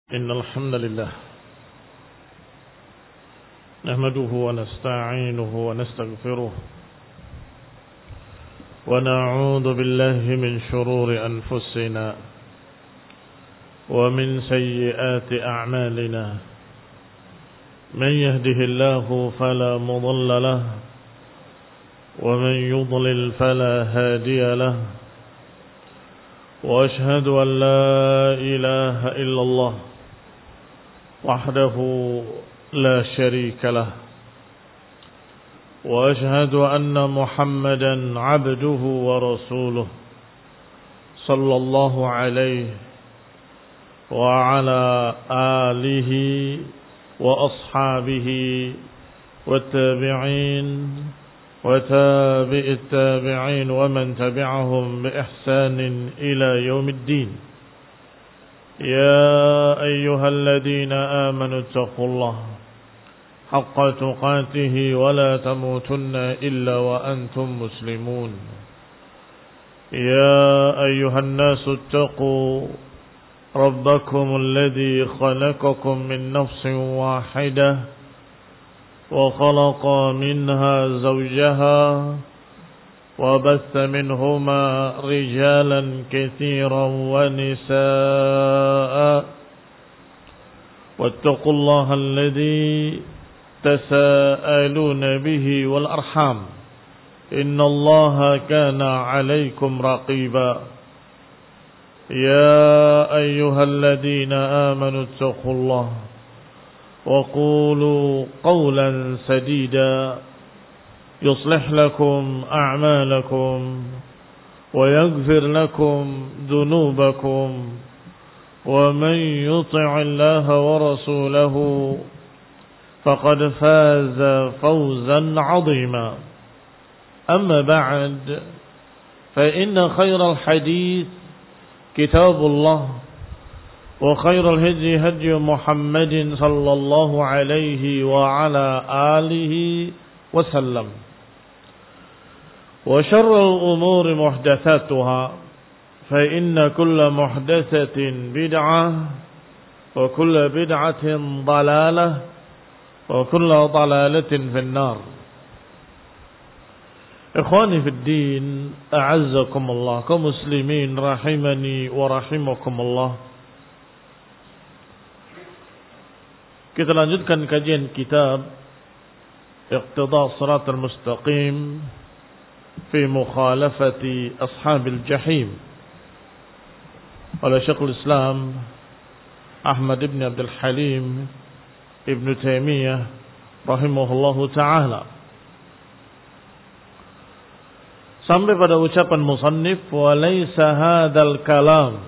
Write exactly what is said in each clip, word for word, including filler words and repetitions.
إن الحمد لله نحمده ونستعينه ونستغفره ونعوذ بالله من شرور أنفسنا ومن سيئات أعمالنا من يهده الله فلا مضل له ومن يضلل فلا هادي له وأشهد أن لا إله إلا الله وحده لا شريك له وأشهد أن محمدا عبده ورسوله صلى الله عليه وعلى آله وأصحابه والتابعين وتابع التابعين ومن تبعهم بإحسان إلى يوم الدين. يا أيها الذين آمنوا اتقوا الله حق تقاته ولا تموتن إلا وأنتم مسلمون. يا أيها الناس اتقوا ربكم الذي خلقكم من نفس واحدة وخلق منها زوجها وبث منهما رجالا كثيرا ونساء واتقوا الله الذي تساءلون به والأرحام إن الله كان عليكم رقيبا. يا أيها الذين آمنوا اتقوا الله وقولوا قولا سديدا يصلح لكم أعمالكم ويغفر لكم ذنوبكم ومن يطع الله ورسوله فقد فاز فوزا عظيما. أما بعد فإن خير الحديث كتاب الله وخير الهدي هدي محمد صلى الله عليه وعلى آله وسلم وشر الأمور محدثاتها فإن كل محدثة بدعة وكل بدعة ضلالة وكل ضلالة في النار. إخواني في الدين أعزكم الله كمسلمين رحمني ورحمكم الله. Kita lanjutkan kajian kitab Iqtida' Shiratal Mustaqim fi Mukhalafati Ashabil Jahim oleh Syekhul Islam Ahmad ibn Abdul Halim Ibn Taimiyah rahimahullahu ta'ala, sampai pada ucapan musannif, wa laysa hadzal kalam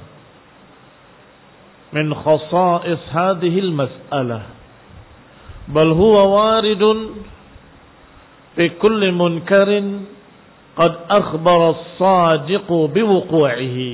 min khasa'is hadhihi al-mas'alah bal huwa waridun fi kulli munkarin qad akhbara as-sadiqu biwuqu'ihi.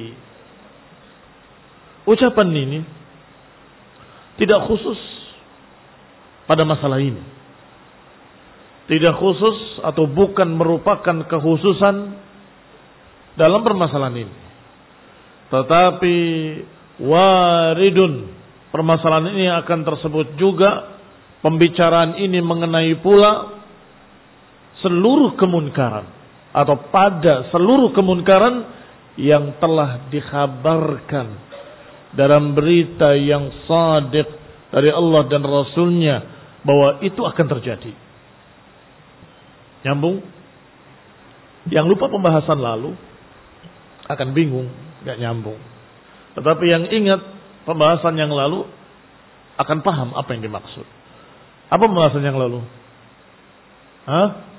Ucapan ini tidak khusus pada masalah ini, tidak khusus atau bukan merupakan kekhususan dalam permasalahan ini, tetapi waridun, permasalahan ini akan tersebut juga, pembicaraan ini mengenai pula seluruh kemunkaran atau pada seluruh kemunkaran yang telah dikhabarkan dalam berita yang shadiq dari Allah dan Rasulnya bahwa itu akan terjadi. Nyambung? Yang lupa pembahasan lalu akan bingung, gak nyambung. Tetapi yang ingat pembahasan yang lalu akan paham apa yang dimaksud. Apa pembahasan yang lalu? Hah?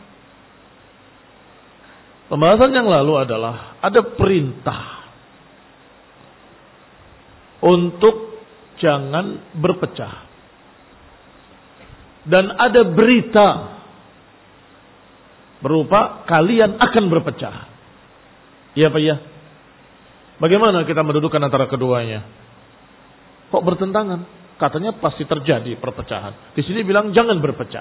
Pembahasan yang lalu adalah ada perintah untuk jangan berpecah. Dan ada berita berupa kalian akan berpecah. Iya Pak ya? Bagaimana kita mendudukan antara keduanya? Kok bertentangan? Katanya pasti terjadi perpecahan. Di sini bilang jangan berpecah.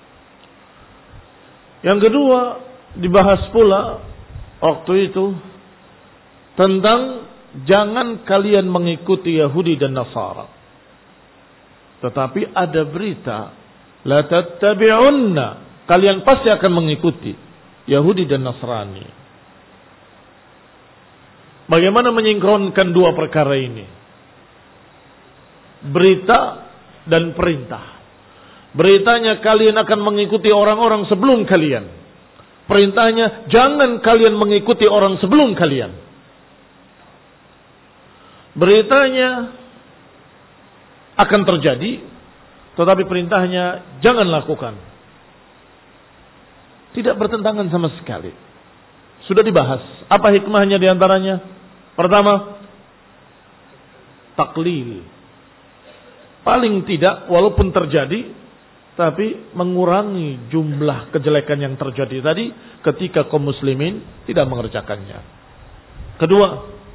Yang kedua, dibahas pula waktu itu tentang jangan kalian mengikuti Yahudi dan Nasara. Tetapi ada berita, la tattabi'unna, kalian pasti akan mengikuti Yahudi dan Nasrani. Bagaimana menyingkronkan dua perkara ini? Berita dan perintah. Beritanya kalian akan mengikuti orang-orang sebelum kalian. Perintahnya jangan kalian mengikuti orang sebelum kalian. Beritanya akan terjadi, tetapi perintahnya jangan lakukan. Tidak bertentangan sama sekali. Sudah dibahas. Apa hikmahnya diantaranya? Pertama, taklil. Paling tidak, walaupun terjadi, tapi mengurangi jumlah kejelekan yang terjadi tadi ketika kaum muslimin tidak mengerjakannya. Kedua,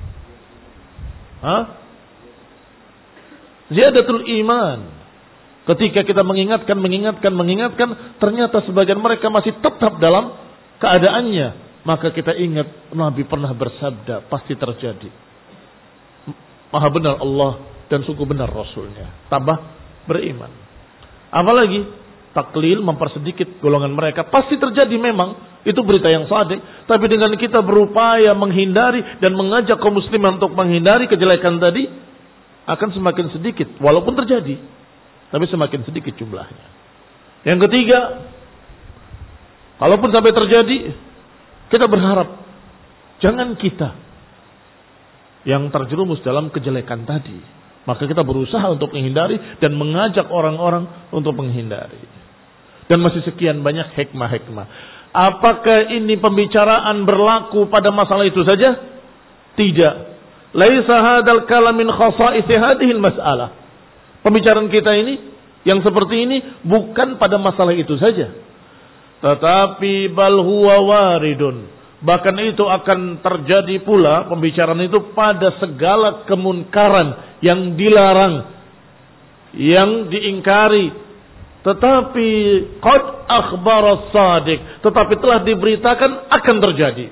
ha? Ziyadatul iman. Ketika kita mengingatkan, mengingatkan, mengingatkan, ternyata sebagian mereka masih tetap dalam keadaannya. Maka kita ingat Nabi pernah bersabda, pasti terjadi. Maha benar Allah dan sungguh benar Rasulnya. Tambah beriman. Apalagi taklil, mempersedikit golongan mereka. Pasti terjadi memang. Itu berita yang sadiq. Tapi dengan kita berupaya menghindari dan mengajak kaum muslimin untuk menghindari kejelekan tadi, akan semakin sedikit. Walaupun terjadi, tapi semakin sedikit jumlahnya. Yang ketiga, kalaupun sampai terjadi, kita berharap jangan kita yang terjerumus dalam kejelekan tadi. Maka kita berusaha untuk menghindari dan mengajak orang-orang untuk menghindari. Dan masih sekian banyak hikmah-hikmah. Apakah ini pembicaraan berlaku pada masalah itu saja? Tidak. Laisa hadzal kalam min khasa'is hadhil mas'alah. Pembicaraan kita ini yang seperti ini bukan pada masalah itu saja. Tetapi bal huwa waridun. Bahkan itu akan terjadi pula pembicaraan itu pada segala kemunkaran yang dilarang, yang diingkari. Tetapi qad akhbara as-sadiq, tetapi telah diberitakan akan terjadi.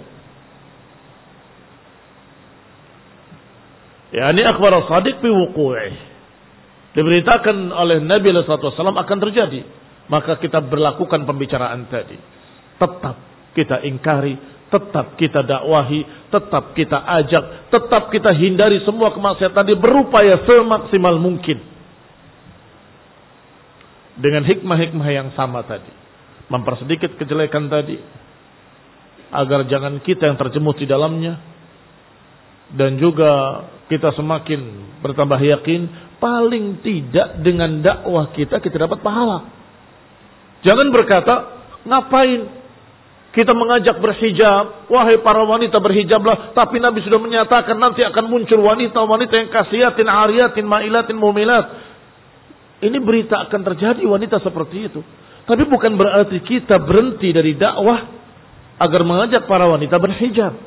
Yani akhbara as-sadiq bi wuqu'i. Diberitakan oleh Nabi sallallahu alaihi wasallam akan terjadi. Maka kita berlakukan pembicaraan tadi. Tetap kita ingkari, tetap kita dakwahi, tetap kita ajak, tetap kita hindari semua kemaksiatan tadi, berupaya semaksimal mungkin. Dengan hikmah-hikmah yang sama tadi. Mempersedikit kejelekan tadi, agar jangan kita yang terjemus di dalamnya. Dan juga kita semakin bertambah yakin, paling tidak dengan dakwah kita, kita dapat pahala. Jangan berkata, ngapain kita mengajak berhijab, wahai para wanita berhijablah, tapi Nabi sudah menyatakan nanti akan muncul wanita-wanita yang kasiatin, ariyatin, ma'ilatin, mumilat. Ini berita akan terjadi wanita seperti itu. Tapi bukan berarti kita berhenti dari dakwah agar mengajak para wanita berhijab.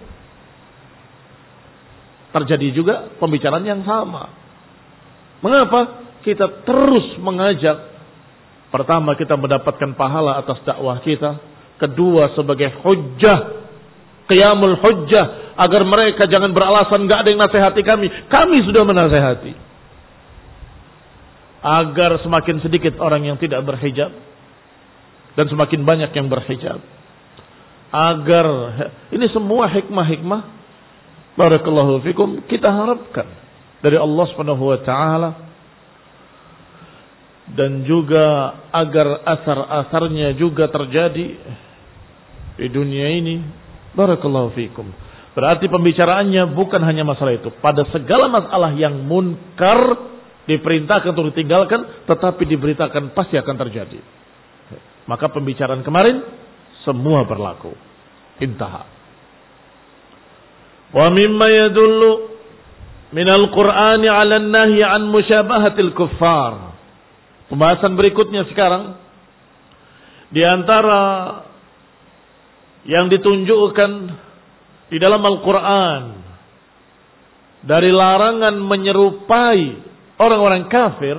Terjadi juga pembicaraan yang sama. Mengapa? Kita terus mengajak. Pertama, kita mendapatkan pahala atas dakwah kita. Kedua, sebagai hujjah, qiyamul hujjah, agar mereka jangan beralasan gak ada yang nasihati kami. Kami sudah menasihati. Agar semakin sedikit orang yang tidak berhijab dan semakin banyak yang berhijab. Agar ini semua hikmah-hikmah, barakallahu fikum, kita harapkan dari Allah Subhanahu wa taala. Dan juga agar asar-asarnya juga terjadi di dunia ini. Barakallahu fikum. Berarti pembicaraannya bukan hanya masalah itu. Pada segala masalah yang munkar diperintahkan untuk ditinggalkan, tetapi diberitakan pasti akan terjadi. Maka pembicaraan kemarin semua berlaku. Intaha. Wa mimma yadullu minal Qur'ani 'ala an-nahyi 'an musyabahatil kuffar. Pembahasan berikutnya sekarang, di antara yang ditunjukkan di dalam Al-Quran dari larangan menyerupai orang-orang kafir.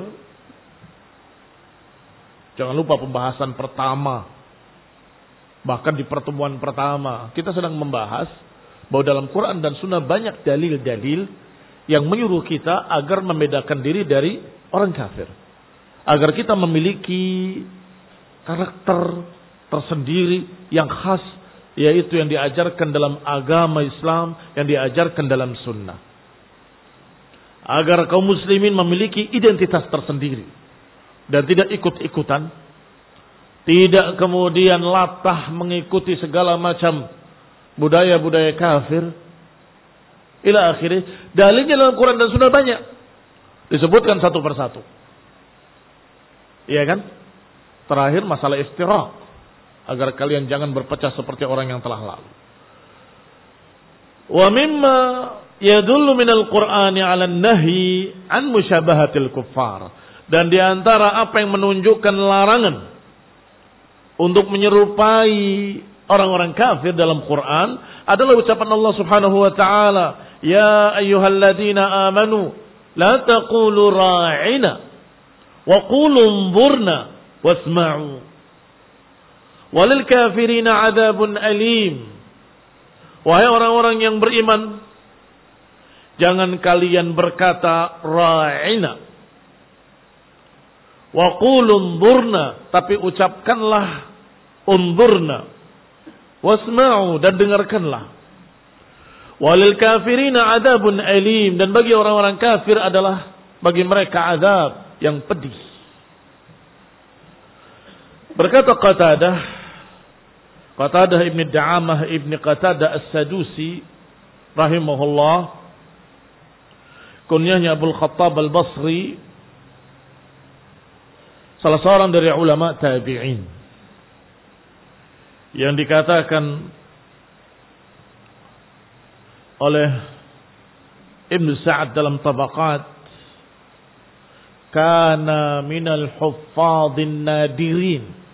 Jangan lupa pembahasan pertama, bahkan di pertemuan pertama kita sedang membahas bahwa dalam Quran dan Sunnah banyak dalil-dalil yang menyuruh kita agar membedakan diri dari orang kafir. agar kita memiliki karakter tersendiri yang khas, yaitu yang diajarkan dalam agama Islam, yang diajarkan dalam sunnah. Agar kaum muslimin memiliki identitas tersendiri dan tidak ikut-ikutan, tidak kemudian latah mengikuti segala macam budaya-budaya kafir. Ila akhirnya, dalilnya dalam Quran dan sunnah banyak, disebutkan satu persatu. Iya kan? Terakhir masalah iftiraq, agar kalian jangan berpecah seperti orang yang telah lalu. Wa mimma yadullu minal Qur'ani 'ala an-nahyi an musyabahatil kuffar. Dan di antara apa yang menunjukkan larangan untuk menyerupai orang-orang kafir dalam Quran adalah ucapan Allah Subhanahu wa taala, "Ya ayyuhalladzina amanu la taqulu ra'ina wa qulu unzurna wasma'u. Walil kafirina adzabun alim." Wahai orang-orang yang beriman, jangan kalian berkata ra'ina wa qulu unzurna, tapi ucapkanlah unzurna wasma'u, dan dengarkanlah. Walil kafirina adzabun alim, dan bagi orang-orang kafir adalah bagi mereka azab yang pedih. Berkata Qatadah, Qatadah ibn Da'amah ibn Qatadah As-Sadusi rahimahullah, kunyahnya Abul Khattab Al-Basri, salah seorang dari ulama tabi'in, yang dikatakan oleh Ibn Sa'ad dalam Tabaqat, kana minal huffadhin nadirin.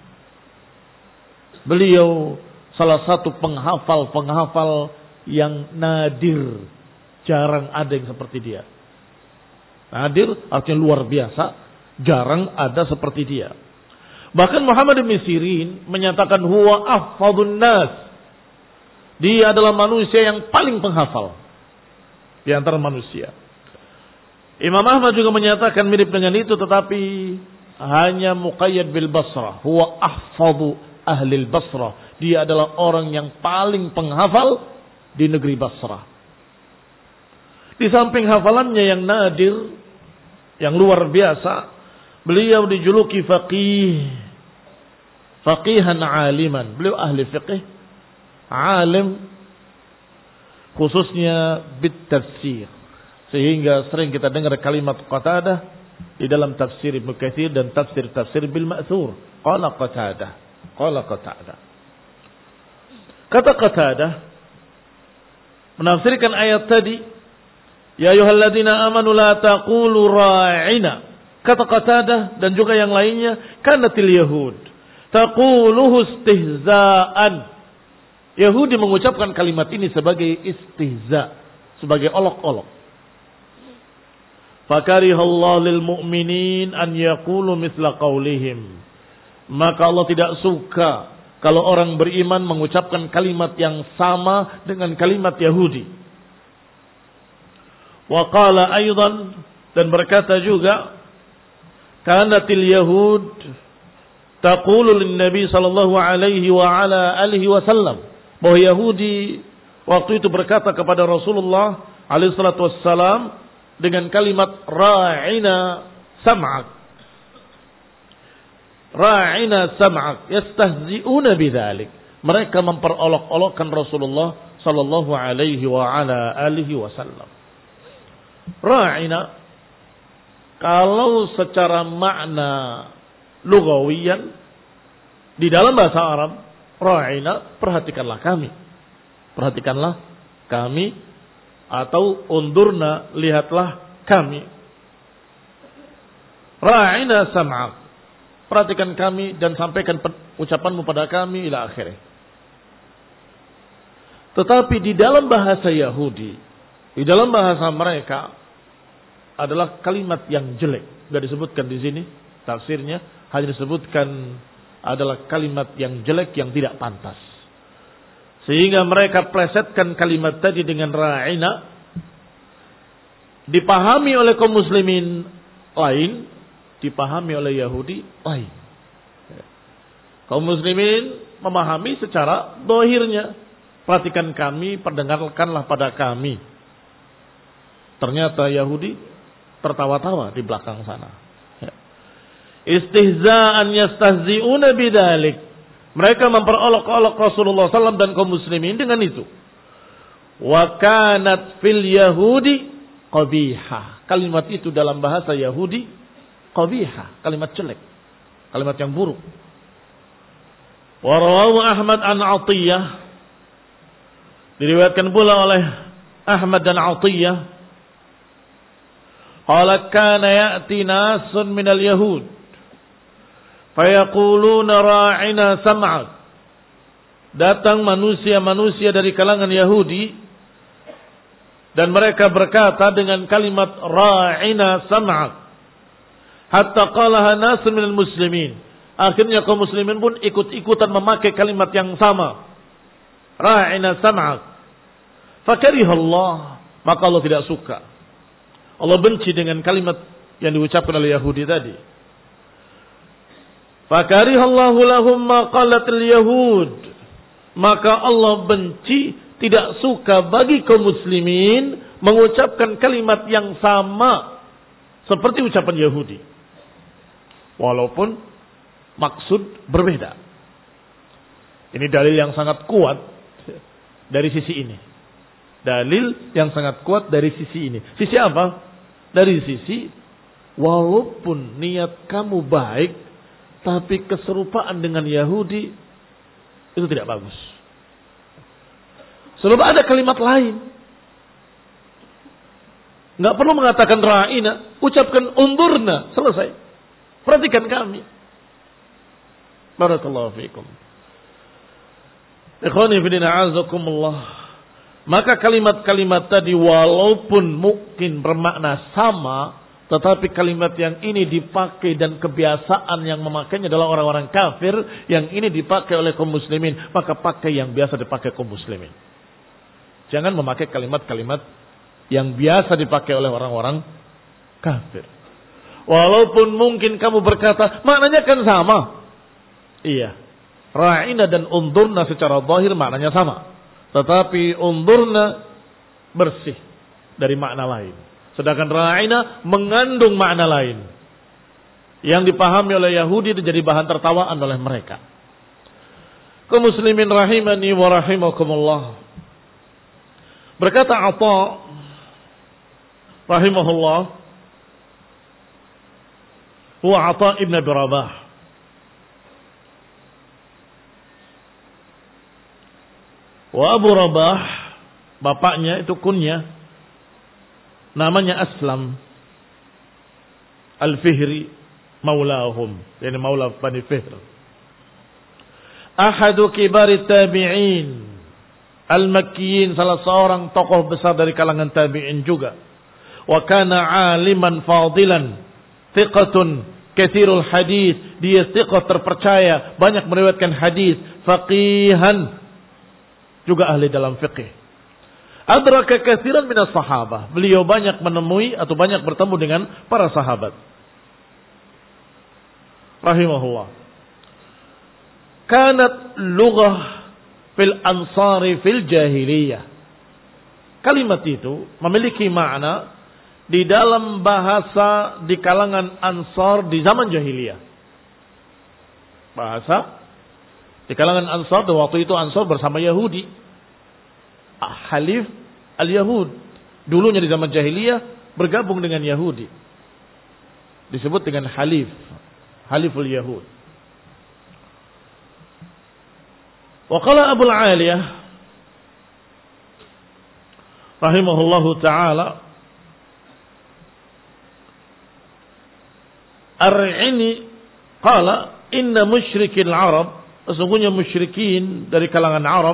Beliau salah satu penghafal-penghafal yang nadir, jarang ada yang seperti dia. Nadir artinya luar biasa, jarang ada seperti dia. Bahkan Muhammad bin Sirin menyatakan huwa ahfadun nas. Dia adalah manusia yang paling penghafal di antara manusia. Imam Ahmad juga menyatakan mirip dengan itu, tetapi hanya muqayyad bil Basrah. Huwa ahfadu ahli Basrah. Dia adalah orang yang paling penghafal di negeri Basrah. Di samping hafalannya yang nadir, yang luar biasa, beliau dijuluki faqih, faqihan aliman. Beliau ahli fiqih, alim, khususnya bit-tafsir. Sehingga sering kita dengar kalimat Qatadah di dalam tafsir Ibnu Katsir dan tafsir-tafsir bil ma'thur. Qala Qatadah, qala Qatadah. Kata Qatadah menafsirkan ayat tadi, ya ayyuhalladzina amanu la taqulu ra'ina. Kata Qatadah dan juga yang lainnya, kanatil yahud taquluhu istihza'an. Yahudi mengucapkan kalimat ini sebagai istihza, sebagai olok-olok. Fakarihallahu lil mu'minin an yaqulu mithla qaulihim. Maka Allah tidak suka kalau orang beriman mengucapkan kalimat yang sama dengan kalimat Yahudi. Wa qala aidan, dan berkata juga, kanatil yahud taqulu lin nabi sallallahu alaihi wa ala alihi wasallam, bahwa Yahudi waktu itu berkata kepada Rasulullah alaihi salatu wassalam dengan kalimat ra'ina sam'ak, ra'ina sam'ak, yastahzi'una bidzalik. Mereka memperolok-olokkan Rasulullah sallallahu alaihi wa ala alihi wasallam. Ra'ina, kalau secara makna lugawiyan di dalam bahasa Arab, ra'ina, perhatikanlah kami. Perhatikanlah kami, atau undurna, lihatlah kami. Ra'ina sam'ak, perhatikan kami dan sampaikan ucapanmu pada kami, ila akhirnya. Tetapi di dalam bahasa Yahudi, di dalam bahasa mereka adalah kalimat yang jelek. Tidak disebutkan di sini tafsirnya, hanya disebutkan adalah kalimat yang jelek, yang tidak pantas. Sehingga mereka plesetkan kalimat tadi dengan ra'ina, dipahami oleh kaum muslimin lain dipahami oleh Yahudi lain. Kaum muslimin memahami secara dohirnya. Perhatikan kami, perdengarkanlah pada kami. Ternyata Yahudi tertawa-tawa di belakang sana. Istihza'an yastahzi'una bidalik. Mereka memperolok-olok Rasulullah sallallahu alaihi wasallam dan kaum muslimin dengan itu. Wa kanat fil Yahudi qabihah. Kalimat itu dalam bahasa Yahudi qabihah, kalimat jelek, kalimat yang buruk. Wa rawahu Ahmad an Atiyah. Diriwayatkan pula oleh Ahmad dan Atiyah. Qala kana ya'ti nasun minal yahud fayaquluna ra'ina sam'ak. Datang manusia-manusia dari kalangan Yahudi dan mereka berkata dengan kalimat ra'ina sam'ak. Hatta qalaha nasun minal muslimin. Akhirnya kaum muslimin pun ikut-ikutan memakai kalimat yang sama. Ra'ina sam'ak. Fakarihallah. Maka Allah tidak suka. Allah benci dengan kalimat yang diucapkan oleh Yahudi tadi. Fakarihallahu lahum ma qalatil yahud. Maka Allah benci, tidak suka bagi kaum muslimin mengucapkan kalimat yang sama seperti ucapan Yahudi. Walaupun maksud berbeda. Ini dalil yang sangat kuat dari sisi ini. Dalil yang sangat kuat dari sisi ini. Sisi apa? Dari sisi walaupun niat kamu baik, tapi keserupaan dengan Yahudi itu tidak bagus. Sebab ada kalimat lain. Nggak perlu mengatakan ra'ina, ucapkan undurna, selesai. Perhatikan kami. Barakallahu fiikum. Ikhwani fillah a'azakumullah. Maka kalimat-kalimat tadi walaupun mungkin bermakna sama, tetapi kalimat yang ini dipakai dan kebiasaan yang memakainya adalah orang-orang kafir, yang ini dipakai oleh kaum muslimin, maka pakai yang biasa dipakai kaum muslimin. Jangan memakai kalimat-kalimat yang biasa dipakai oleh orang-orang kafir. Walaupun mungkin kamu berkata, maknanya kan sama. Iya. Ra'ina dan undurna secara zahir maknanya sama. Tetapi undurna bersih dari makna lain. Sedangkan ra'ina mengandung makna lain. Yang dipahami oleh Yahudi itu jadi bahan tertawaan oleh mereka. Kaum muslimin rahimani wa rahimakumullah. Berkata Atha rahimahullah, huwa Atha ibn Abi Rabah. Wa Abu Rabah, bapaknya itu kunyah, namanya Aslam Al-Fihri maulahum, yani maula Bani Fihr. Ahadu kibari tabi'in Al-Makkiyin, salah seorang tokoh besar dari kalangan tabi'in juga. Wa kana aliman fadilan, thiqatun katsirul hadis, dia thiqah terpercaya, banyak meriwayatkan hadis, faqihan, juga ahli dalam fiqih. Adraka katsiran minas sahabah. Beliau banyak menemui atau banyak bertemu dengan para sahabat. Rahimahullah. Kanat lughah fil ansari fil jahiliyah. Kalimat itu memiliki makna di dalam bahasa di kalangan Ansar di zaman jahiliyah. Bahasa di kalangan Ansar, dan waktu itu Ansar bersama Yahudi. Halif al-Yahud. Dulunya di zaman jahiliyah bergabung dengan Yahudi. Disebut dengan Halif. Haliful Yahud. Wa qala Abu al-Aliyah rahimahullahu ta'ala, Ar-Ini qala inna musyrikil Arab, sesungguhnya musyrikin dari kalangan Arab,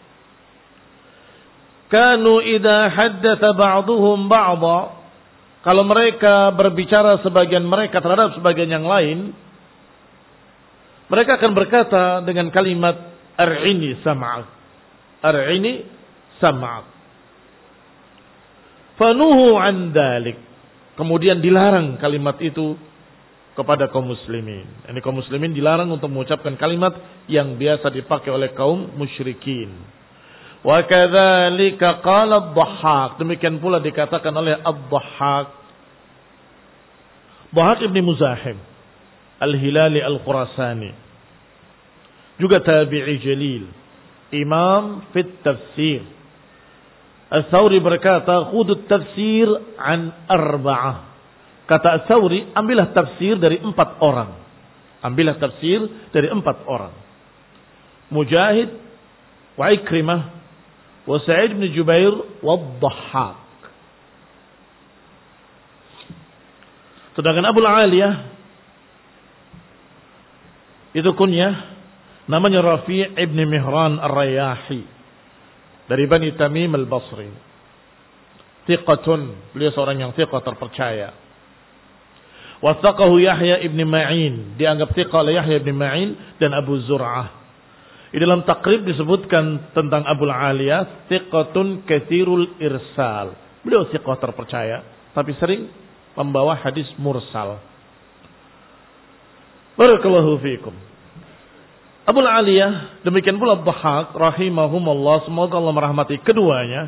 kanu idza haddatsa ba'dhum ba'dha, kalau mereka berbicara sebagian mereka terhadap sebagian yang lain, mereka akan berkata dengan kalimat ar-ini sam'ak, ar-ini sam'ak. Fanuhu an dzalik, kemudian dilarang kalimat itu kepada kaum muslimin. Ini kaum muslimin dilarang untuk mengucapkan kalimat yang biasa dipakai oleh kaum musyrikin. Wa kadzalika qala ad-Dhahhak. Demikian pula dikatakan oleh ad-Dhahhak. Dhahhak ibn Muzahim Al-Hilali Al-Khurasani. Juga tabi'i jalil. Imam fit tafsir. Al-Thawri berkata, khudut tafsir an arba'ah. Kata Al-Thawri, ambillah tafsir dari empat orang. Ambillah tafsir dari empat orang. Mujahid, wa Ikrimah, wa Sa'id bin Jubair, wa Dhahhak. Sedangkan Abu Aliyah, itu kunyah, namanya Rafi' ibn Mihran Ar-Rayahi. Dari Bani Tamim Al-Basri. Thiqatun, beliau seorang yang thiqah terpercaya. Wathaqahu Yahya ibn Ma'in, dianggap thiqah oleh Yahya ibn Ma'in dan Abu Zur'ah. Di dalam takrib disebutkan tentang Abu Aliyah, thiqatun katsirul irsal. Beliau thiqah terpercaya, tapi sering membawa hadis mursal. Barakallahu fiikum. Abu Aliyah, demikian pula Dhahhak rahimahumullah, semoga Allah merahmati keduanya,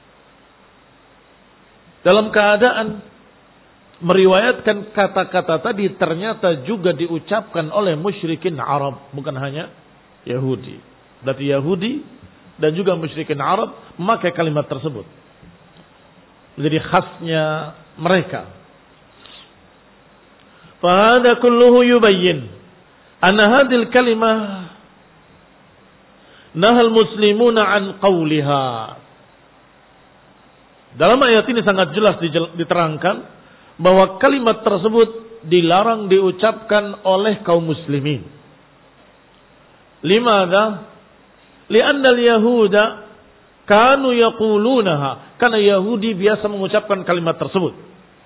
dalam keadaan meriwayatkan kata-kata tadi ternyata juga diucapkan oleh musyrikin Arab, bukan hanya Yahudi. Berarti Yahudi dan juga musyrikin Arab memakai kalimat tersebut. Menjadi khasnya mereka. Fahada kulluhu yubayyin anna hadhil kalimah nahal muslimuna an qawliha. Dalam ayat ini sangat jelas diterangkan bahwa kalimat tersebut dilarang diucapkan oleh kaum muslimin. Limadha? Lianna al-yahuda kanu yaqulunaha. Karena Yahudi biasa mengucapkan kalimat tersebut.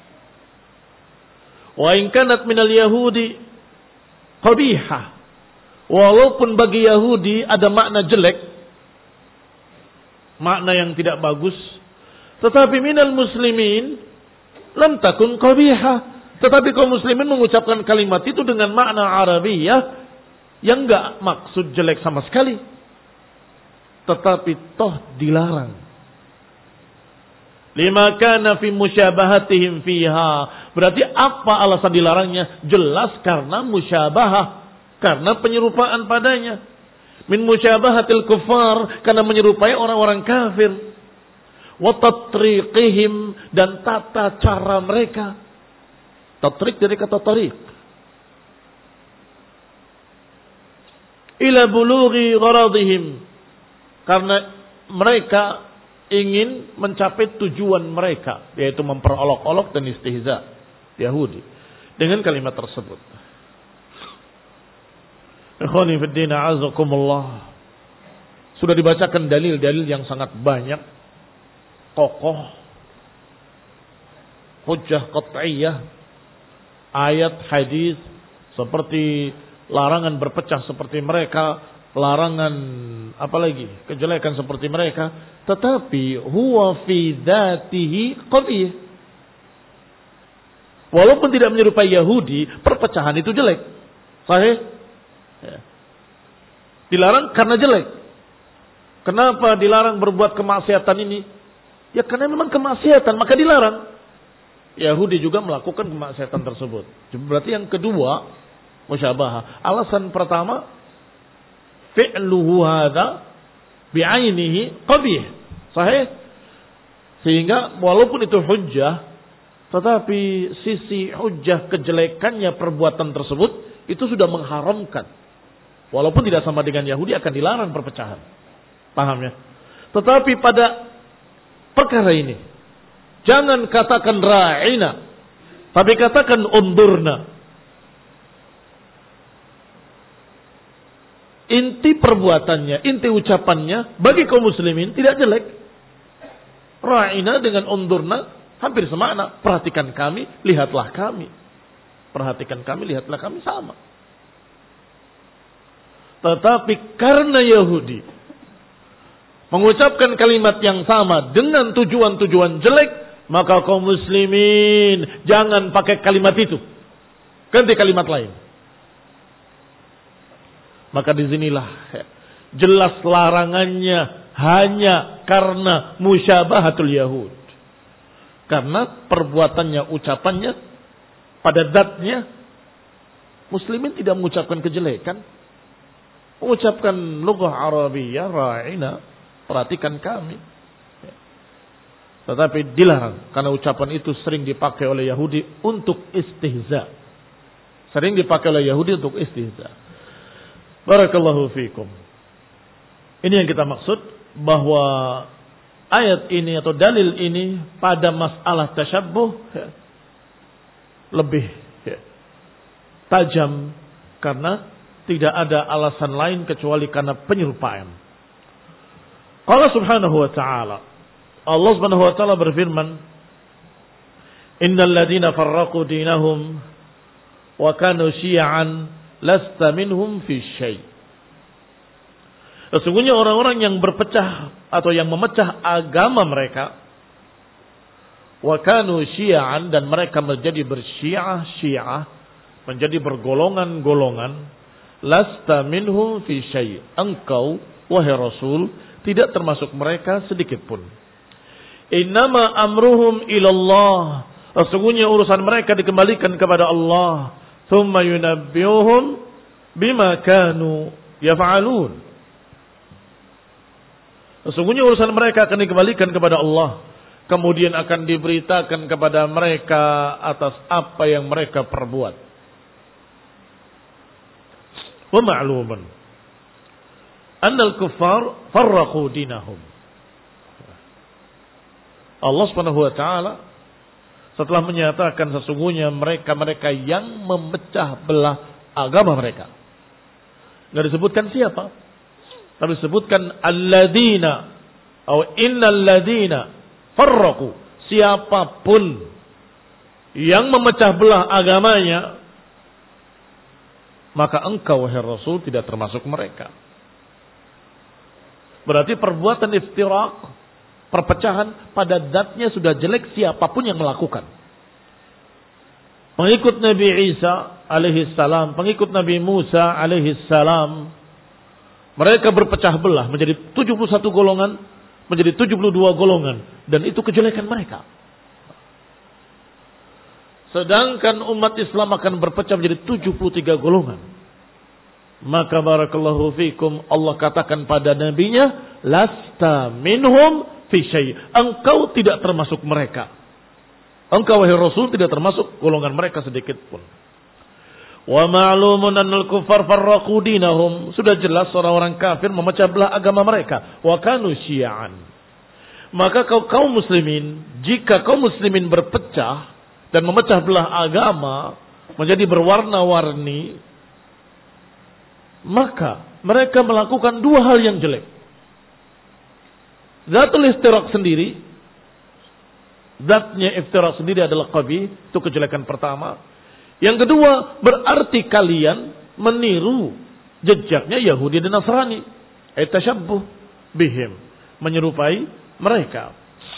Wa in kanat minal yahudi qabihah. Walaupun bagi Yahudi ada makna jelek, makna yang tidak bagus, tetapi minal muslimin lam takun qabihah. Tetapi kaum muslimin mengucapkan kalimat itu dengan makna Arabiyah yang enggak maksud jelek sama sekali. Tetapi toh dilarang. Lima kana fi musyabahatihim fiha. Berarti apa alasan dilarangnya? Jelas karena musyabahah, karena penyerupaan padanya. Min musyabahatil kuffar, karena menyerupai orang-orang kafir. Wa tatriqihim, dan tata cara mereka. Tatriq dari kata tariq. Ila bulughi gharadihim, karena mereka ingin mencapai tujuan mereka, yaitu memperolok-olok dan istihza Yahudi dengan kalimat tersebut. Ikhwani fid din, a'azakumullah. Sudah dibacakan dalil-dalil yang sangat banyak, kokoh, hujjah qat'iyah, ayat, hadis, seperti larangan berpecah seperti mereka, larangan apalagi kejelekan seperti mereka, tetapi huwa fi dzatihi qabih. Walaupun tidak menyerupai Yahudi, perpecahan itu jelek. Sahih? Ya. Dilarang karena jelek. Kenapa dilarang berbuat kemaksiatan ini? Ya karena memang kemaksiatan, maka dilarang. Yahudi juga melakukan kemaksiatan tersebut. Berarti yang kedua, musyabahah. Alasan pertama, fi'luhu hadha bi'ainihi qabih. Sahih? Sehingga walaupun itu hujjah, tetapi sisi hujjah kejelekannya perbuatan tersebut itu sudah mengharamkan. Walaupun tidak sama dengan Yahudi akan dilarang perpecahan. Paham ya? Tetapi pada perkara ini, jangan katakan ra'ina, tapi katakan undurna. Inti perbuatannya, inti ucapannya bagi kaum muslimin tidak jelek. Ra'ina dengan undurna hampir semakna. Perhatikan kami, lihatlah kami. Perhatikan kami, lihatlah kami, sama. Tetapi karena Yahudi mengucapkan kalimat yang sama dengan tujuan-tujuan jelek, maka kaum muslimin jangan pakai kalimat itu. Ganti kalimat lain. Maka disinilah jelas larangannya hanya karena musyabahatul Yahud. Karena perbuatannya, ucapannya, pada zatnya, muslimin tidak mengucapkan kejelekan. Mengucapkan lughah Arabiyah, ra'ina, perhatikan kami. Tetapi dilarang, karena ucapan itu sering dipakai oleh Yahudi untuk istihza. Sering dipakai oleh Yahudi untuk istihza. Barakallahu fikum. Ini yang kita maksud, bahwa ayat ini atau dalil ini pada masalah tasyabbuh lebih tajam karena tidak ada alasan lain kecuali karena penyerupaan. Allah Subhanahu wa taala, Allah Subhanahu wa taala berfirman, "Innal ladzina farraqu dinahum wa kanu syi'an lasta minhum fi syai'." Sesungguhnya orang-orang yang berpecah atau yang memecah agama mereka, wa kanu syi'an, dan mereka menjadi bersyiah-syiah, menjadi bergolongan-golongan, lasta minhum fi syai', engkau wahai Rasul tidak termasuk mereka sedikit pun. Innama amruhum ilallah, sesungguhnya urusan mereka dikembalikan kepada Allah. Thumma yunabbiuhum bima kanu yaf'alun, sesungguhnya urusan mereka akan dikembalikan kepada Allah, kemudian akan diberitakan kepada mereka atas apa yang mereka perbuat. Wa ma'lumun annal kuffar farraqu dinahum. Allah Subhanahu wa taala setelah menyatakan sesungguhnya mereka-mereka yang memecah belah agama mereka, enggak disebutkan siapa, tapi disebutkan alladzina atau innal ladzina farraqu, siapapun yang memecah belah agamanya, maka engkau wahai Rasul tidak termasuk mereka. Berarti perbuatan iftiraq, perpecahan pada zatnya sudah jelek siapapun yang melakukan. Pengikut Nabi Isa alaihi salam, pengikut Nabi Musa alaihi salam, mereka berpecah belah menjadi tujuh puluh satu golongan, menjadi tujuh puluh dua golongan, dan itu kejelekan mereka. Sedangkan umat Islam akan berpecah menjadi tujuh puluh tiga golongan. Maka barakallahu fikum, Allah katakan pada nabinya, lasta minhum fi syai', engkau tidak termasuk mereka. Engkau wahai Rasul tidak termasuk golongan mereka sedikit pun. Wa ma'lumun annal kuffar farraqu dinahum, sudah jelas orang-orang kafir memecah belah agama mereka. Wa kanu syi'an, maka kau kaum muslimin, jika kaum muslimin berpecah dan memecah belah agama menjadi berwarna-warni, maka mereka melakukan dua hal yang jelek. Zatul iftiraq sendiri, zatnya iftiraq sendiri adalah qabih, itu kejelekan pertama. Yang kedua, berarti kalian meniru jejaknya Yahudi dan Nasrani, tashabbuh bihim, menyerupai mereka.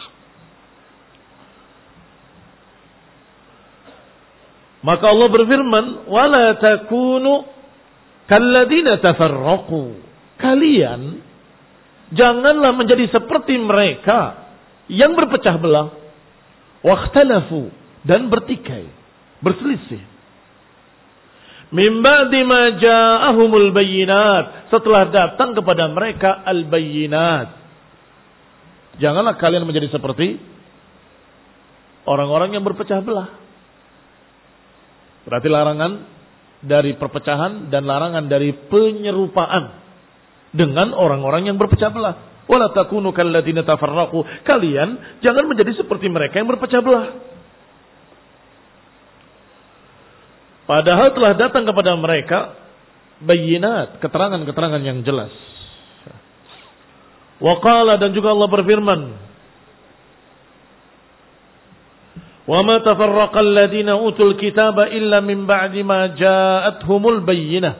Maka Allah berfirman, wala takunu kalladzina tafarraqu, kalian janganlah menjadi seperti mereka yang berpecah belah, wakhtalafu, dan bertikai, berselisih. Min ba'di ma ja'ahumul bayyinat, setelah datang kepada mereka al-bayyinat. Janganlah kalian menjadi seperti orang-orang yang berpecah belah. Berarti larangan dari perpecahan dan larangan dari penyerupaan dengan orang-orang yang berpecah belah. Wala takunu kalladzina tafarraqu, kalian jangan menjadi seperti mereka yang berpecah belah. Padahal telah datang kepada mereka bayyinat, keterangan-keterangan yang jelas. Wa qala, dan juga Allah berfirman, wa ma tafarraqa alladziina utul kitaba illa min ba'di ma ja'atuhumul bayyinah.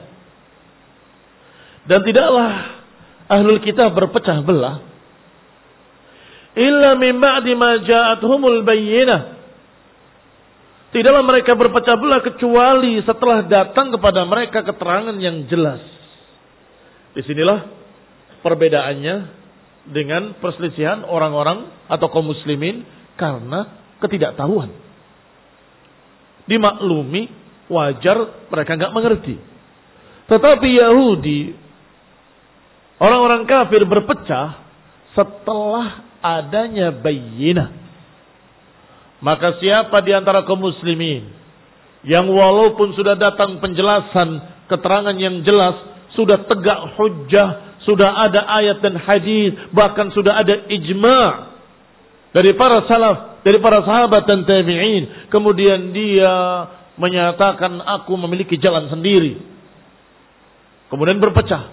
Dan tidaklah ahlul kitab berpecah belah illa min ba'di ma ja'atuhumul bayyinah, Tidaklah mereka berpecah belah kecuali setelah datang kepada mereka keterangan yang jelas. Disinilah perbedaannya dengan perselisihan orang-orang atau kaum muslimin karena ketidaktahuan. Dimaklumi, wajar mereka nggak mengerti. Tetapi Yahudi, orang-orang kafir berpecah setelah adanya bayyinah. Maka siapa di antara kaum muslimin yang walaupun sudah datang penjelasan, keterangan yang jelas, sudah tegak hujjah, sudah ada ayat dan hadis, bahkan sudah ada ijma' dari para salaf, dari para sahabat dan tabi'in, kemudian dia menyatakan aku memiliki jalan sendiri, kemudian berpecah,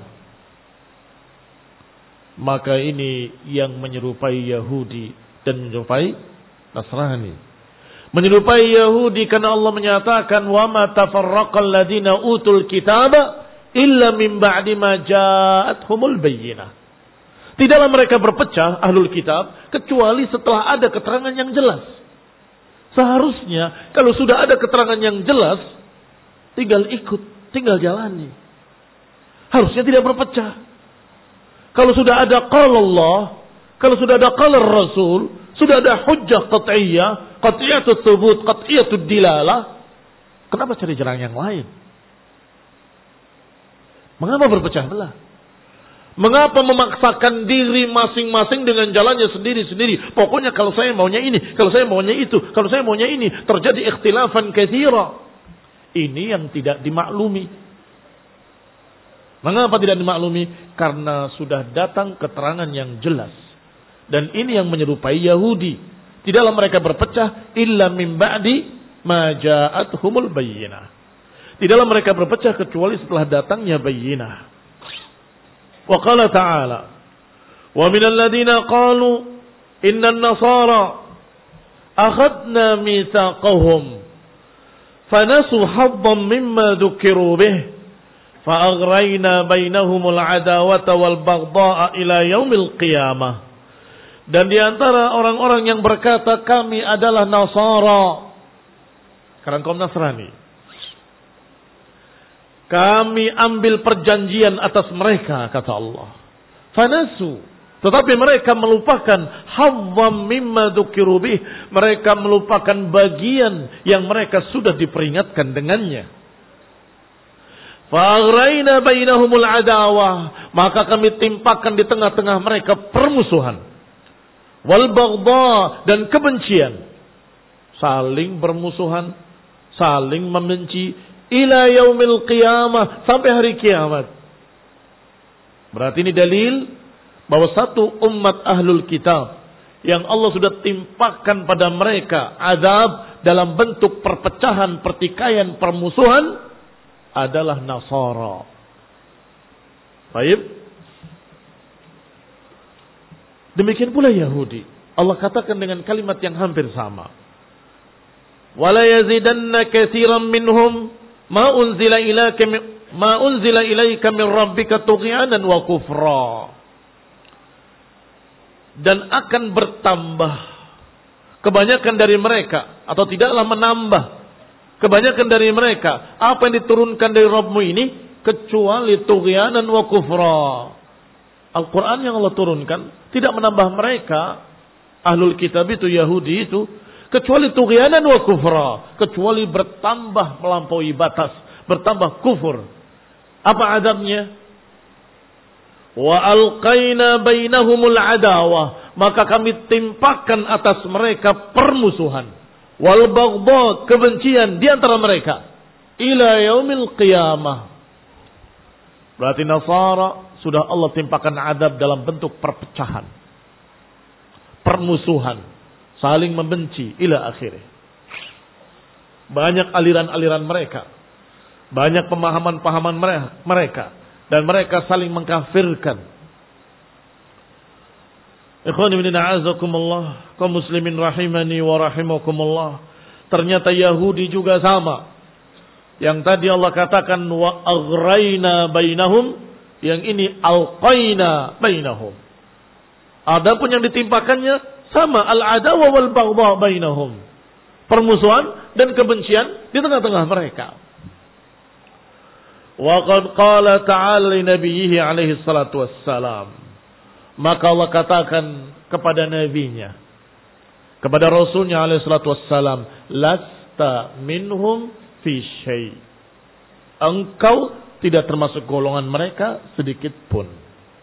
maka ini yang menyerupai Yahudi dan menyerupai Nasrani. Menyerupai Yahudi karena Allah menyatakan wa ma tafarraqal ladina utul kitaba illa min ba'di ma ja'atuhumul bayyinah. Tidaklah mereka berpecah ahlul kitab kecuali setelah ada keterangan yang jelas. Seharusnya kalau sudah ada keterangan yang jelas tinggal ikut, tinggal jalani. Harusnya tidak berpecah. Kalau sudah ada qala Allah, kalau sudah ada qala Rasul, sudah ada hujjah qat'iyah, qat'iyatut thubut, qat'iyatud dilalah, kenapa cari jalan yang lain? Mengapa berpecah belah? Mengapa memaksakan diri masing-masing dengan jalannya sendiri-sendiri? Pokoknya kalau saya maunya ini, kalau saya maunya itu, kalau saya maunya ini, terjadi ikhtilafan katsira. Ini yang tidak dimaklumi. Mengapa tidak dimaklumi? Karena sudah datang keterangan yang jelas. Dan ini yang menyerupai Yahudi. Tidaklah mereka berpecah illa min ba'di ma ja'atuhumul bayyinah. Tidaklah mereka berpecah kecuali setelah datangnya bayyinah. Wa qala ta'ala wa minal ladina qalu innan nasara akhadna mitsaqahum fanasu haddan mimma dhukiru bih fa aghrayna bainahumul adawata wal baghdha'a ila yaumil qiyamah. Dan di antara orang-orang yang berkata kami adalah Nasara, karena kaum Nasrani, kami ambil perjanjian atas mereka, kata Allah. Fanasu, tetapi mereka melupakan hawwam mimma dzukiru bih, mereka melupakan bagian yang mereka sudah diperingatkan dengannya. Fa'aghrayna bainahumul adawah, maka kami timpakan di tengah-tengah mereka permusuhan. Wal baghdha, dan kebencian, saling bermusuhan, saling membenci ila yaumil qiyamah, sampai hari kiamat. Berarti ini dalil bahwa satu umat ahlul kitab yang Allah sudah timpakan pada mereka azab dalam bentuk perpecahan, pertikaian, permusuhan adalah Nasara. Baik. Demikian pula Yahudi. Allah katakan dengan kalimat yang hampir sama. Wala yazidanna katsiran minhum ma unzila ilaika ma unzila ilaika min rabbika tughyanan wa kufra. Dan akan bertambah kebanyakan dari mereka, atau tidaklah menambah kebanyakan dari mereka apa yang diturunkan dari Rabbmu ini kecuali tughyanan wa kufra. Al-Quran yang Allah turunkan tidak menambah mereka, ahlul kitab itu, Yahudi itu, kecuali tughyanan wa kufra, kecuali bertambah melampaui batas, bertambah kufur. Apa adabnya? Wa alqaina bainahumul adawah, maka kami timpakan atas mereka permusuhan, wal baghdha, kebencian di antara mereka, ila yaumil qiyamah. Berarti Nasara sudah Allah timpakan adab dalam bentuk perpecahan, permusuhan, saling membenci ila akhirnya. Banyak aliran-aliran mereka, banyak pemahaman-pemahaman mereka, dan mereka saling mengkafirkan. Ikhwan ibn a'azakumullah, kaum muslimin rahimani wa rahimakumullah. Ternyata Yahudi juga sama. Yang tadi Allah katakan wa aghrayna bainahum, yang ini alqaina bainahum. Adapun yang ditimpakannya sama, al-adawa wal baghdha bainahum. Permusuhan dan kebencian di tengah-tengah mereka. Wa qad qala ta'ala li nabiyhi alaihi salatu wassalam. Maka Allah katakan kepada nabinya, kepada rasulnya alaihi salatu wassalam, lasta minhum fi syai'. Engkau tidak termasuk golongan mereka sedikit pun.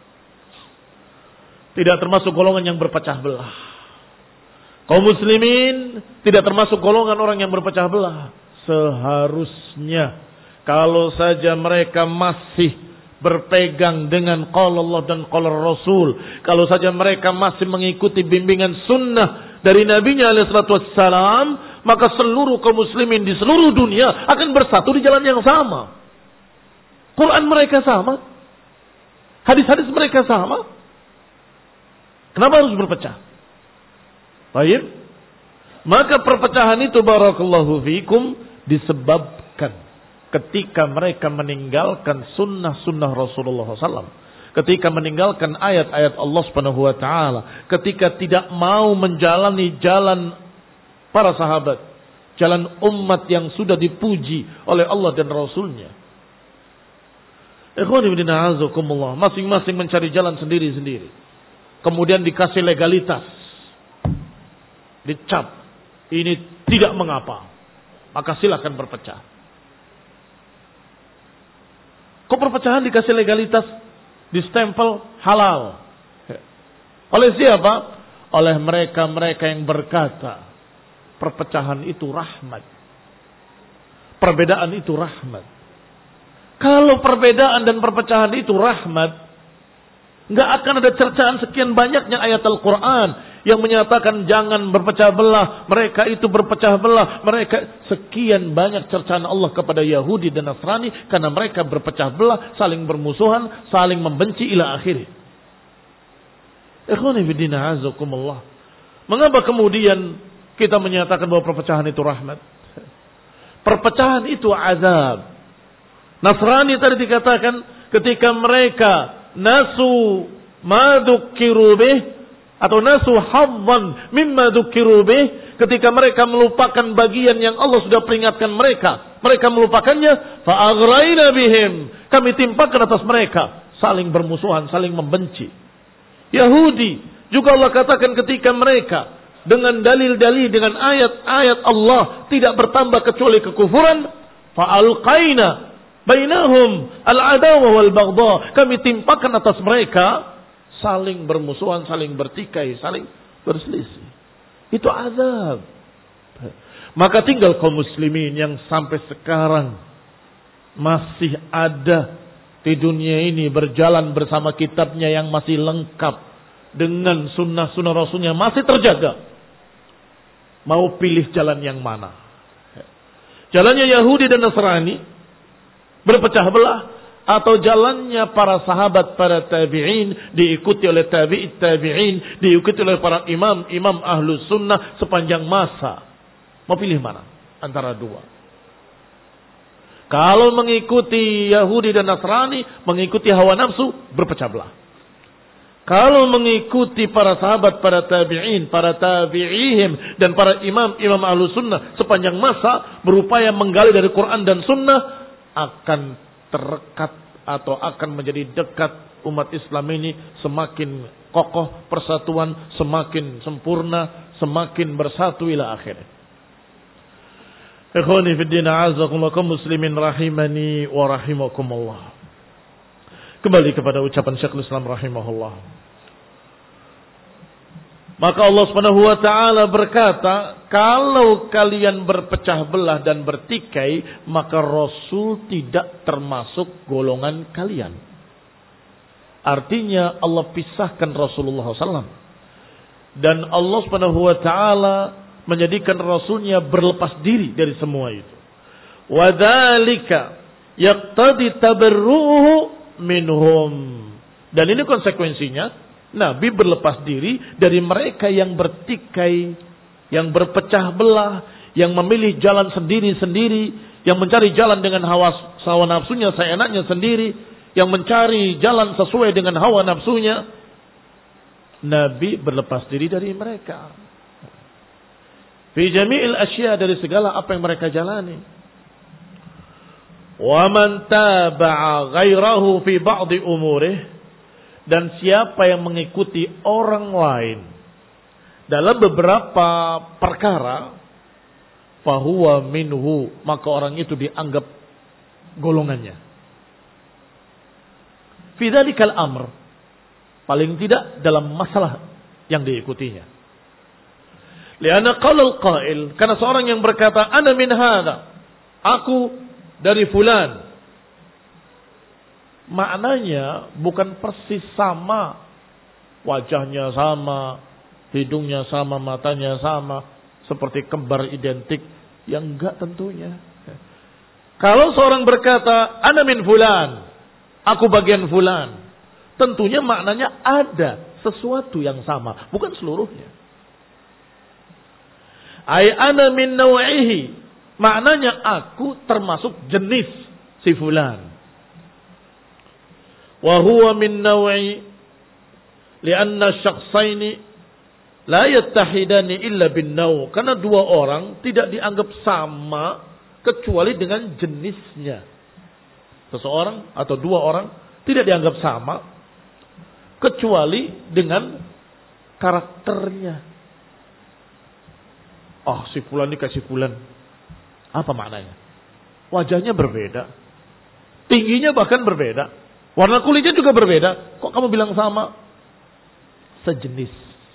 Tidak termasuk golongan yang berpecah belah. Kaum muslimin tidak termasuk golongan orang yang berpecah belah. Seharusnya kalau saja mereka masih berpegang dengan qala Allah dan qala Rasul, kalau saja mereka masih mengikuti bimbingan sunnah dari Nabi-Nya alaihi salatu wassalam, maka seluruh kaum muslimin di seluruh dunia akan bersatu di jalan yang sama. Quran mereka sama, hadis-hadis mereka sama. Kenapa harus berpecah? Baik. Maka perpecahan itu barakallahu fikum disebabkan ketika mereka meninggalkan sunnah-sunnah Rasulullah shallallahu alaihi wasallam. Ketika meninggalkan ayat-ayat Allah subhanahu wa ta'ala. Ketika tidak mau menjalani jalan para sahabat. Jalan umat yang sudah dipuji oleh Allah dan Rasulnya. Ikhwani fillah azakumullah. Masing-masing mencari jalan sendiri-sendiri. Kemudian dikasih legalitas. Dicap, ini tidak mengapa, maka silakan berpecah. Kok perpecahan dikasih legalitas, distempel halal? Oleh siapa? Oleh mereka-mereka yang berkata, perpecahan itu rahmat. Perbedaan itu rahmat. Kalau perbedaan dan perpecahan itu rahmat, nggak akan ada cercaan sekian banyaknya ayat Al-Quran yang menyatakan jangan berpecah belah. Mereka itu berpecah belah. Mereka sekian banyak cercaan Allah kepada Yahudi dan Nasrani karena mereka berpecah belah, saling bermusuhan, saling membenci ila akhirnya. Ikhwani fillah azakumullah. Mengapa kemudian kita menyatakan bahwa perpecahan itu rahmat? Perpecahan itu azab. Nasrani tadi dikatakan ketika mereka nasu ma dzukiru bih atau nasu haddan mimma dzukiru bih, ketika mereka melupakan bagian yang Allah sudah peringatkan mereka, mereka melupakannya, fa aghraina bihim, kami timpakan atas mereka, saling bermusuhan, saling membenci. Yahudi juga Allah katakan ketika mereka dengan dalil-dalil, dengan ayat-ayat Allah tidak bertambah kecuali kekufuran, fa alqaina bainahum al-adawah wal baghdha, kami timpakan atas mereka saling bermusuhan, saling bertikai, saling berselisih. Itu azab. Maka tinggal kaum muslimin yang sampai sekarang masih ada di dunia ini berjalan bersama kitabnya yang masih lengkap dengan sunnah-sunnah Rasulnya masih terjaga. Mau pilih jalan yang mana? Jalannya Yahudi dan Nasrani berpecah belah, atau jalannya para sahabat, para tabi'in, diikuti oleh tabi'it tabi'in, diikuti oleh para imam, imam ahlus sunnah sepanjang masa. Mau pilih mana? Antara dua. Kalau mengikuti Yahudi dan Nasrani, mengikuti hawa nafsu, berpecah belah. Kalau mengikuti para sahabat, para tabi'in, para tabi'ihim, dan para imam, imam ahlus sunnah sepanjang masa, berupaya menggali dari Quran dan sunnah, akan terdekat atau akan menjadi dekat umat Islam ini semakin kokoh persatuan, semakin sempurna, semakin bersatu ila akhir. Ikhwani fid din a'azakumullah muslimin rahimani wa rahimakumullah. Kembali kepada ucapan Syekhul Islam rahimahullah. Maka Allah Subhanahu wa taala berkata, kalau kalian berpecah belah dan bertikai, maka Rasul tidak termasuk golongan kalian. Artinya Allah pisahkan Rasulullah sallallahu alaihi wasallam. Dan Allah Subhanahu wa taala menjadikan Rasulnya berlepas diri dari semua itu. Wa dzalika yaqtadi tabarru'uhu minhum. Dan ini konsekuensinya, Nabi berlepas diri dari mereka yang bertikai, yang berpecah belah, yang memilih jalan sendiri-sendiri, yang mencari jalan dengan hawa, hawa nafsunya, seenaknya sendiri, yang mencari jalan sesuai dengan hawa nafsunya. Nabi berlepas diri dari mereka. Fi jami'il asya, dari segala apa yang mereka jalani. Wa man taba'a ghairahu fi ba'di umurih, dan siapa yang mengikuti orang lain dalam beberapa perkara, fahuwa minhu, maka orang itu dianggap golongannya. Fi dzalikal amr, paling tidak dalam masalah yang diikutinya. Lianna qala al-qail, karena seorang yang berkata ana min hadza, aku dari fulan, maknanya bukan persis sama, wajahnya sama, hidungnya sama, matanya sama, seperti kembar identik, yang enggak tentunya. Kalau seorang berkata ana min fulan, aku bagian fulan, tentunya maknanya ada sesuatu yang sama, bukan seluruhnya. Ai ana min naw'ihi, maknanya aku termasuk jenis si fulan. Wa huwa min naw'i, lianna syakhsaini la yattahidani illa bin naw', karena dua orang tidak dianggap sama kecuali dengan jenisnya. Seseorang atau dua orang tidak dianggap sama kecuali dengan karakternya. Oh, si fulan ini kasih fulan. Apa maknanya? Wajahnya berbeda. Tingginya bahkan berbeda. Warna kulitnya juga berbeda. Kok kamu bilang sama? Sejenis.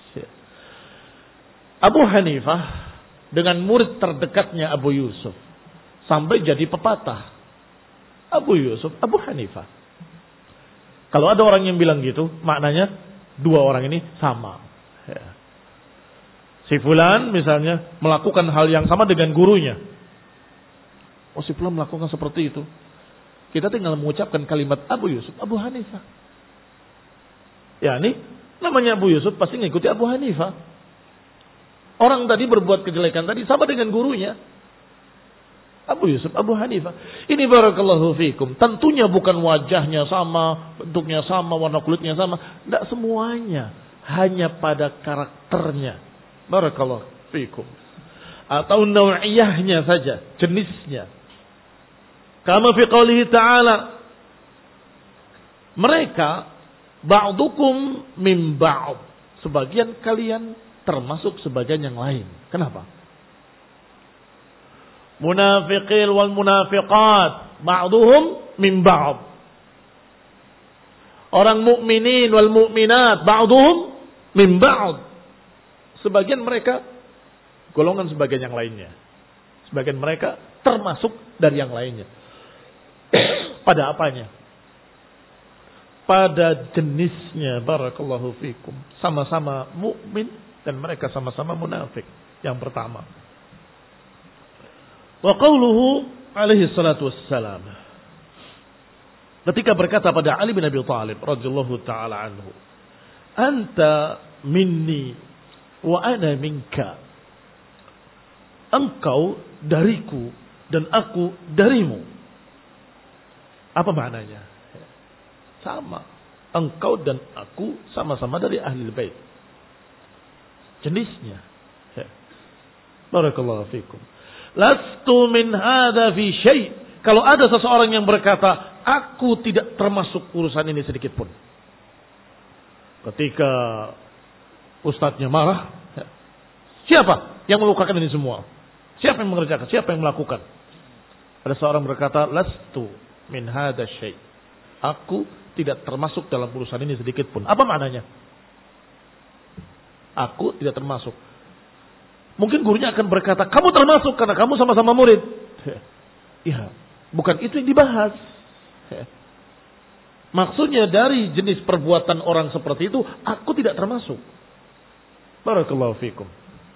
Abu Hanifah dengan murid terdekatnya Abu Yusuf sampai jadi pepatah. Abu Yusuf, Abu Hanifah. Kalau ada orang yang bilang gitu, maknanya dua orang ini sama. Ya. Si fulan misalnya melakukan hal yang sama dengan gurunya. Oh, si fulan melakukan seperti itu. Kita tinggal mengucapkan kalimat Abu Yusuf, Abu Hanifah. Ya, ini namanya Abu Yusuf pasti mengikuti Abu Hanifah. Orang tadi berbuat kejelekan tadi sama dengan gurunya. Abu Yusuf, Abu Hanifah. Ini barakallahu fikum. Tentunya bukan wajahnya sama, bentuknya sama, warna kulitnya sama. Tidak semuanya. Hanya pada karakternya. Barakallahu fikum. Atau naw'iyahnya saja, jenisnya. Kama fi qoulihi ta'ala, mereka ba'dukum min ba'd, sebagian kalian termasuk sebagian yang lain. Kenapa? Munafiqil wal munafiqat ba'duhum min ba'd. Orang mukminin wal mukminat ba'duhum min ba'd. Sebagian mereka golongan sebagian yang lainnya. Sebagian mereka termasuk dari yang lainnya. Pada apanya? Pada jenisnya. Barakallahu fikum. Sama-sama mukmin dan mereka sama-sama munafik. Yang pertama. Wa qawluhu alaihi salatu wassalam, ketika berkata pada Ali bin Abi Thalib radhiyallahu taala anhu, anta minni wa ana minka, engkau dariku dan aku darimu. Apa maknanya? Sama. Engkau dan aku sama-sama dari ahli bait. Jenisnya. Barakallahu fikum. Lastu min hadza fi syai'. Kalau ada seseorang yang berkata, aku tidak termasuk urusan ini sedikit pun. Ketika ustadznya marah, siapa yang melakukan ini semua? Siapa yang mengerjakan? Siapa yang melakukan? Ada seorang berkata, lastu min hadza syai'. Aku tidak termasuk dalam urusan ini sedikit pun. Apa maknanya? Aku tidak termasuk. Mungkin gurunya akan berkata, kamu termasuk karena kamu sama-sama murid. Ya, bukan itu yang dibahas. Maksudnya dari jenis perbuatan orang seperti itu, aku tidak termasuk. Barakallahu fikum.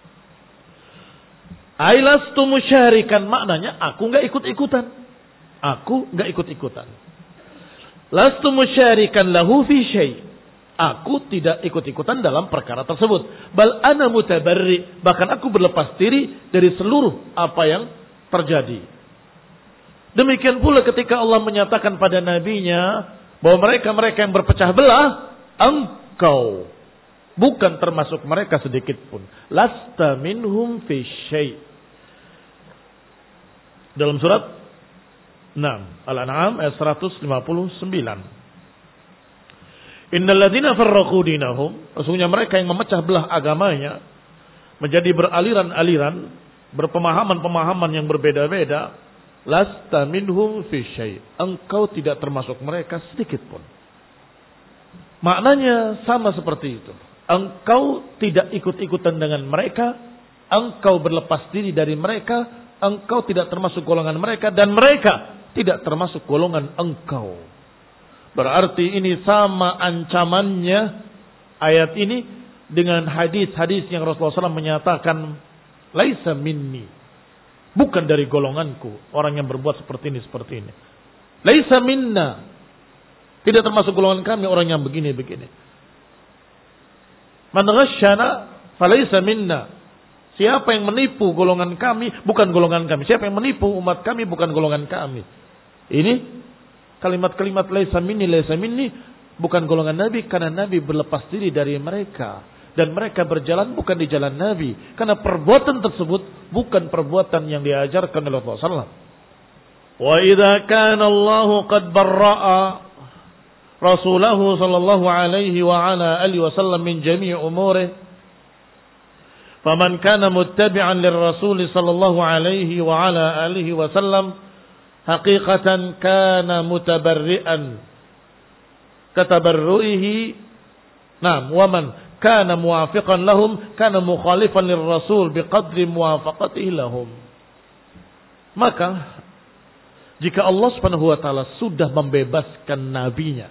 Ailastu musyarikan, maknanya aku enggak ikut-ikutan. Aku enggak ikut-ikutan. Lastu musyarikan lahu fi syai'. Aku tidak ikut-ikutan dalam perkara tersebut. Bal ana mutabarri, bahkan aku berlepas diri dari seluruh apa yang terjadi. Demikian pula ketika Allah menyatakan pada nabinya bahwa mereka-mereka yang berpecah belah, engkau bukan termasuk mereka sedikit pun. Lasta minhum fi syai'. Dalam surat enam Al-An'am ayat seratus lima puluh sembilan. Innal ladzina farraqu dinahum, sesungguhnya mereka yang memecah belah agamanya menjadi beraliran-aliran, berpemahaman-pemahaman yang berbeda-beda, lasta minhum fi syai'. Engkau tidak termasuk mereka sedikit pun. Maknanya sama seperti itu. Engkau tidak ikut-ikutan dengan mereka, engkau berlepas diri dari mereka, engkau tidak termasuk golongan mereka, dan mereka tidak termasuk golongan engkau. Berarti ini sama ancamannya ayat ini dengan hadis-hadis yang Rasulullah shallallahu alaihi wasallam menyatakan, laisa minni, bukan dari golonganku orang yang berbuat seperti ini seperti ini. Laisa minna, tidak termasuk golongan kami orang yang begini-begini. Man ghasyana falaysa minna. Siapa yang menipu golongan kami bukan golongan kami. Siapa yang menipu umat kami bukan golongan kami. Ini kalimat-kalimat laisa minni laisa minni bukan golongan Nabi, karena Nabi berlepas diri dari mereka dan mereka berjalan bukan di jalan Nabi, karena perbuatan tersebut bukan perbuatan yang diajarkan oleh Rasulullah sallallahu alaihi wasallam. Wa idza kana Allahu qad barra'a Rasulahu sallallahu alaihi wa ala alihi wasallam min jami' umurihi, faman kana muttabi'an lirrasul sallallahu alaihi wa ala alihi wasallam haqiqatan kana mutabarri'an katabarru'ihi. Naam, wa man kana muwafiqan lahum kana mukhalifan lirrasul biqadri muwafaqatihi lahum. Maka jika Allah Subhanahu wa taala sudah membebaskan nabinya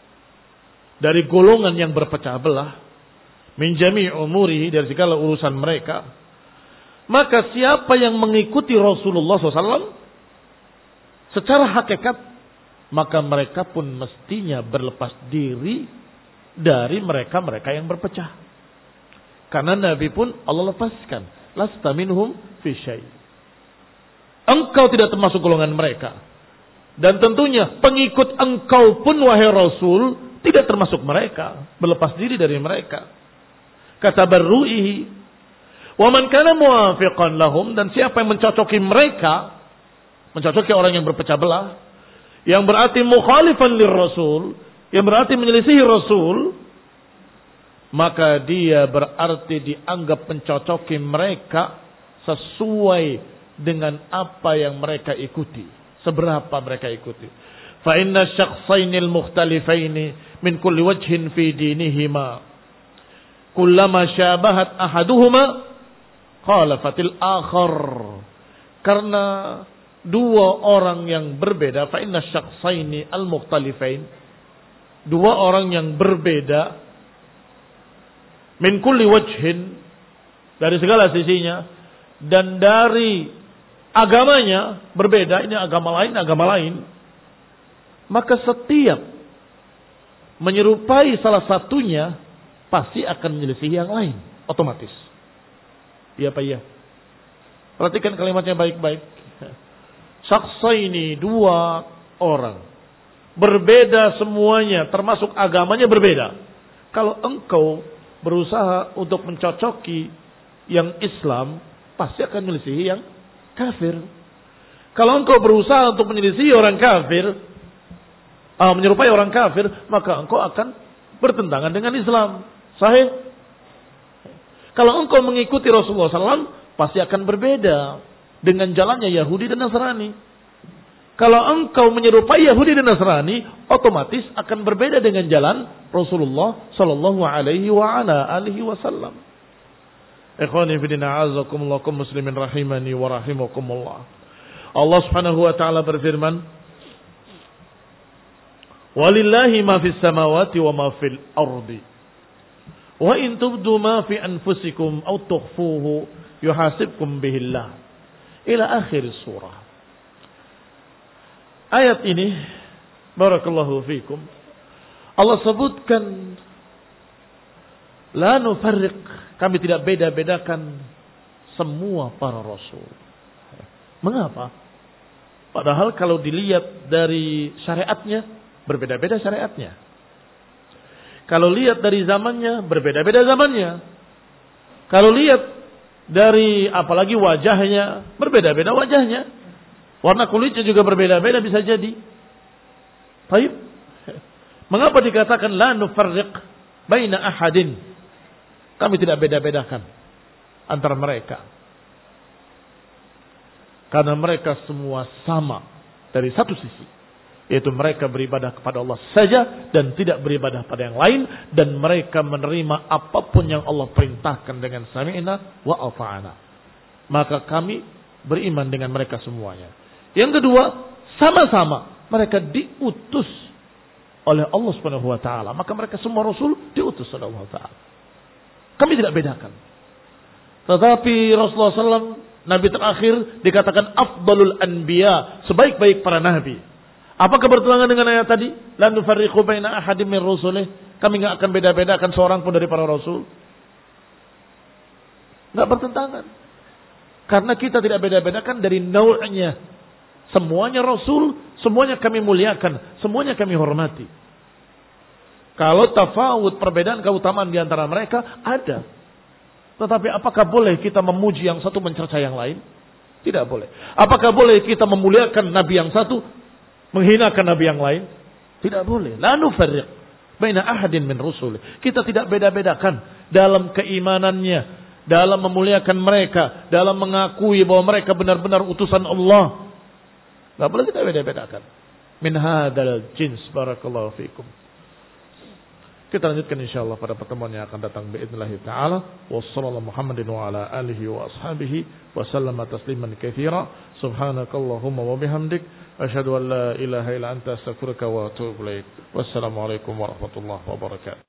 dari golongan yang berpecah belah, min jami' umurihi, dari segala urusan mereka, maka siapa yang mengikuti Rasulullah shallallahu alaihi wasallam secara hakikat, maka mereka pun mestinya berlepas diri dari mereka-mereka yang berpecah. Karena Nabi pun Allah lepaskan, lasta minhum fi syai'. Engkau tidak termasuk golongan mereka. Dan tentunya pengikut engkau pun wahai Rasul tidak termasuk mereka, berlepas diri dari mereka. Kata barru'ihi, wa man kana muwafiqan lahum, dan siapa yang mencocoki mereka, mencocoki orang yang berpecah belah, yang berarti mukhalifan lirrasul, yang berarti menyelisihi Rasul, maka dia berarti dianggap mencocoki mereka sesuai dengan apa yang mereka ikuti, seberapa mereka ikuti. Fa inna syakhsaini al-mukhtalifaini min kulli wajhin fi dinihima kullama syabahat ahaduhuma khalafatil akhar. Karena dua orang yang berbeda, fa inna syakhsaini al-mukhtalifain, dua orang yang berbeda, min kulli wajhin, dari segala sisinya, dan dari agamanya berbeda, ini agama lain, agama lain, maka setiap menyerupai salah satunya pasti akan menyelisihi yang lain, otomatis. Iya Pak ya. Perhatikan kalimatnya baik-baik. Syakhsaini, dua orang, berbeda semuanya, termasuk agamanya berbeda. Kalau engkau berusaha untuk mencocoki yang Islam, pasti akan menyelisihi yang kafir. Kalau engkau berusaha untuk menyelisihi orang kafir, uh, menyerupai orang kafir, maka engkau akan bertentangan dengan Islam. Sahih? Kalau engkau mengikuti Rasulullah shallallahu alaihi wasallam, pasti akan berbeda dengan jalannya Yahudi dan Nasrani. Kalau engkau menyerupai Yahudi dan Nasrani, otomatis akan berbeda dengan jalan Rasulullah sallallahu alaihi wa ala alihi wasallam. Ikhwani fi din, a'azzakumullah, kaum muslimin rahimani wa rahimakumullah. Allah Subhanahu wa taala berfirman, "Walillahi ma fis samawati wa ma fil ardi. Wa in tubdu ma fi anfusikum aw tukhfuhu yuhasibkum bihillah." Ila akhir surah. Ayat ini, barakallahu fikum, Allah sebutkan, la nufarriq, kami tidak beda-bedakan semua para rasul. Mengapa? Padahal kalau dilihat dari syariatnya, berbeda-beda syariatnya. Kalau lihat dari zamannya, berbeda-beda zamannya. Kalau lihat dari apalagi wajahnya, berbeda-beda wajahnya. Warna kulitnya juga berbeda-beda bisa jadi. Baik. Mengapa dikatakan la nufarriq baina ahadin? Kami tidak beda-bedakan antara mereka. Karena mereka semua sama dari satu sisi. Yaitu mereka beribadah kepada Allah saja dan tidak beribadah pada yang lain. Dan mereka menerima apapun yang Allah perintahkan dengan sami'na wa ata'ana. Maka kami beriman dengan mereka semuanya. Yang kedua, sama-sama mereka diutus oleh Allah Subhanahu wa taala. Maka mereka semua rasul diutus oleh Allah taala. Kami tidak bedakan. Tetapi Rasulullah shallallahu alaihi wasallam nabi terakhir dikatakan afdalul anbiya, sebaik-baik para nabi. Apakah bertentangan dengan ayat tadi? La nufarriqu baina ahadin min rusulih. Kami enggak akan beda-bedakan seorang pun dari para rasul. Enggak bertentangan. Karena kita tidak beda-bedakan dari nau'nya. Semuanya rasul, semuanya kami muliakan, semuanya kami hormati. Kalau tafawud, perbedaan keutamaan di antara mereka ada. Tetapi apakah boleh kita memuji yang satu mencerca yang lain? Tidak boleh. Apakah boleh kita memuliakan nabi yang satu, menghinakan nabi yang lain? Tidak boleh. La nufarriq baina ahadin min rusul. Kita tidak beda-bedakan dalam keimanannya, dalam memuliakan mereka, dalam mengakui bahwa mereka benar-benar utusan Allah. Tidak boleh kita beda-bedakan. Min hadal jins, barakallahu fikum. Kita lanjutkan insyaallah pada pertemuan yang akan datang biidznillah taala. Wassallallahu Muhammadin wa ala alihi wa ashabihi wa sallama tasliman katsira. Subhanakallahumma wa bihamdik asyhadu an la ilaha illa anta astaghfiruka wa atubu ilaik. Wassalamu alaikum warahmatullahi wabarakatuh.